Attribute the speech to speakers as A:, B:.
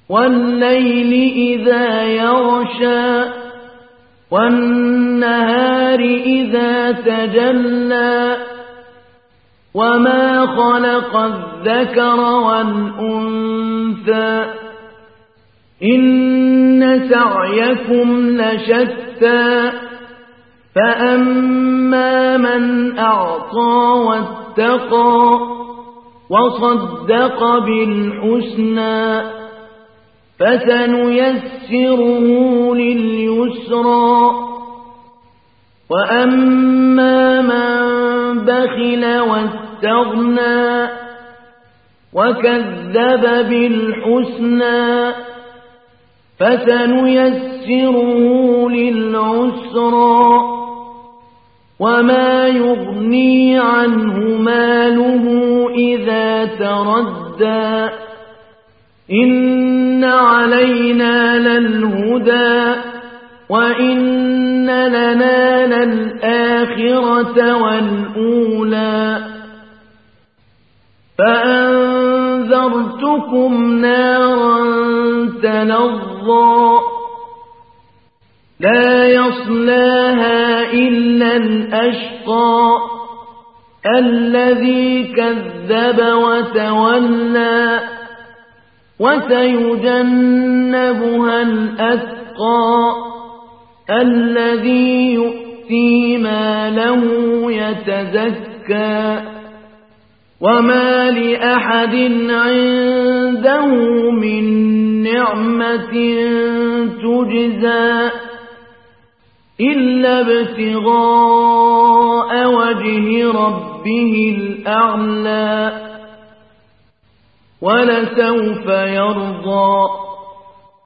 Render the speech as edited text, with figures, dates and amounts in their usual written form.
A: والليل إذا يغشى والنهار إذا تجلى وما خلق الذكر والأنثى إن سعيكم لشتى فأما من أعطى واتقى وصدق بالحسنى فسنيسره لليسرى وأما من بخل واستغنى وكذب بالحسنى فسنيسره للعسرى وما يغني عنه ماله إذا تردى إن علينا للهدى وإن لنا للآخرة والأولى فأنذرتكم نارا تلظى لا يصلاها إلا الأشقى الذي كذب وتولى وسيجنبها الأتقى الذي يؤتي ماله يتزكى وما لأحد عنده من نعمة تجزى إلا ابتغاء وجه ربه الأعلى ولسوف يرضى